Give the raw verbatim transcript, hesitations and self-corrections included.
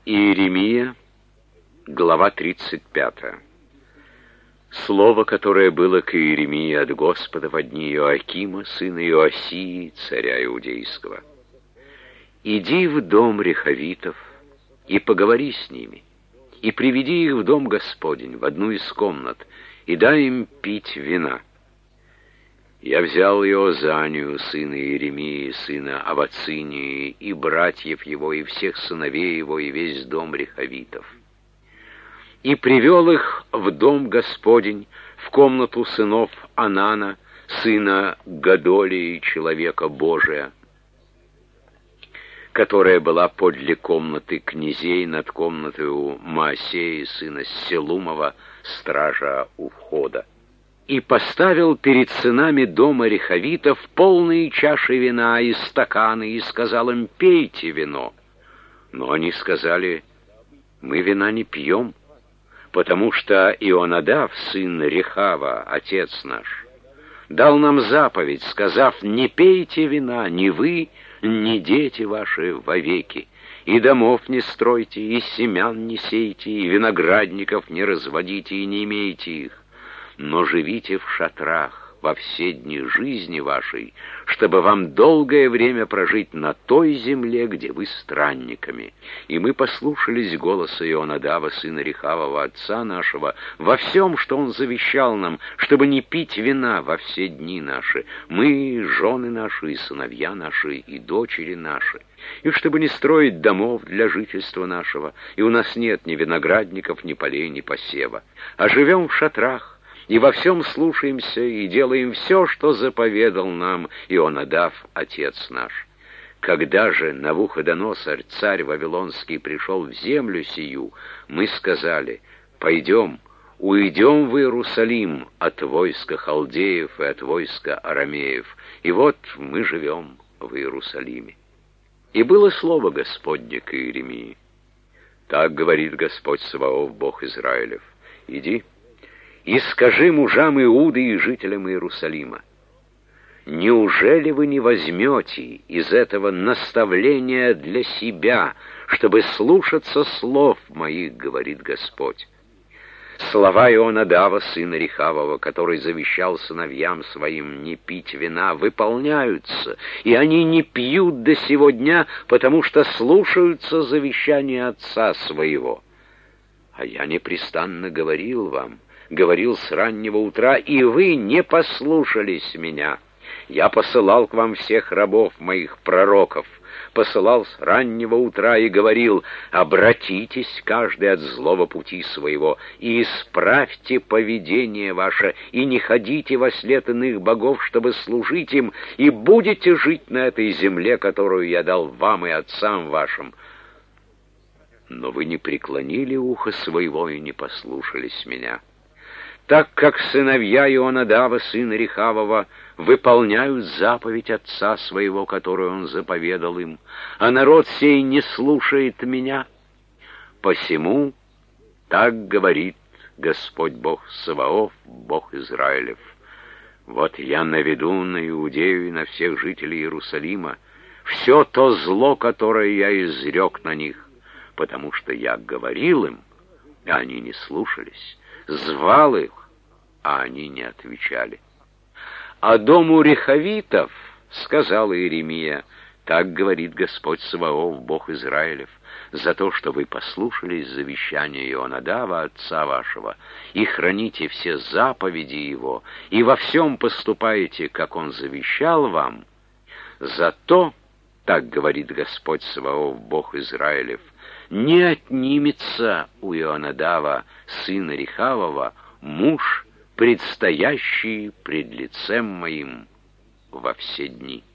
Иеремия, глава тридцать пятая. Слово, которое было к Иеремии от Господа во дни Иоакима, сына Иосии, царя Иудейского. «Иди в дом рехавитов и поговори с ними, и приведи их в дом Господень, в одну из комнат, и дай им пить вина». Я взял Иозанию, сына Иеремии, сына Авацинии, и братьев его, и всех сыновей его, и весь дом рехавитов, и привел их в дом Господень, в комнату сынов Анана, сына Гадолии, человека Божия, которая была подле комнаты князей над комнатой у Маасеи, сына Селумова, стража у входа. И поставил перед сынами дома рехавитов полные чаши вина и стаканы, и сказал им: «Пейте вино». Но они сказали: «Мы вина не пьем, потому что Ионадав, сын Рехава, отец наш, дал нам заповедь, сказав: не пейте вина, ни вы, ни дети ваши вовеки, и домов не стройте, и семян не сейте, и виноградников не разводите, и не имейте их, но живите в шатрах во все дни жизни вашей, чтобы вам долгое время прожить на той земле, где вы странниками». И мы послушались голоса Ионадава, сына Рехавова, отца нашего, во всем, что он завещал нам, чтобы не пить вина во все дни наши, мы, жены наши, и сыновья наши, и дочери наши, и чтобы не строить домов для жительства нашего, и у нас нет ни виноградников, ни полей, ни посева, а живем в шатрах, и во всем слушаемся и делаем все, что заповедал нам Ионадав, отец наш. Когда же Навуходоносор, царь Вавилонский, пришел в землю сию, мы сказали: пойдем, уйдем в Иерусалим от войска халдеев и от войска арамеев, и вот мы живем в Иерусалиме. И было слово Господне к Иеремии: так говорит Господь Саваоф, Бог Израилев: иди и скажи мужам Иуды и жителям Иерусалима: неужели вы не возьмете из этого наставления для себя, чтобы слушаться слов моих, говорит Господь? Слова Ионадава, сына Рехавова, который завещал сыновьям своим не пить вина, выполняются, и они не пьют до сего дня, потому что слушаются завещания отца своего. А я непрестанно говорил вам, говорил с раннего утра, и вы не послушались меня. Я посылал к вам всех рабов моих, пророков, посылал с раннего утра и говорил: обратитесь каждый от злого пути своего, и исправьте поведение ваше, и не ходите во след иных богов, чтобы служить им, и будете жить на этой земле, которую я дал вам и отцам вашим. Но вы не преклонили ухо своего и не послушались меня. Так как сыновья Ионадава, сына Рехавова, выполняют заповедь отца своего, которую он заповедал им, а народ сей не слушает меня, посему так говорит Господь Бог Саваоф, Бог Израилев: вот я наведу на Иудею и на всех жителей Иерусалима все то зло, которое я изрек на них, потому что я говорил им, а они не слушались, звал их, а они не отвечали. А дому рехавитов сказал Иеремия: так говорит Господь Саваоф, Бог Израилев, за то, что вы послушались завещания Ионадава, отца вашего, и храните все заповеди его, и во всем поступаете, как он завещал вам, за то, так говорит Господь Саваоф, Бог Израилев, не отнимется у Ионадава, сына Рехавова, муж, предстоящий пред лицем моим во все дни.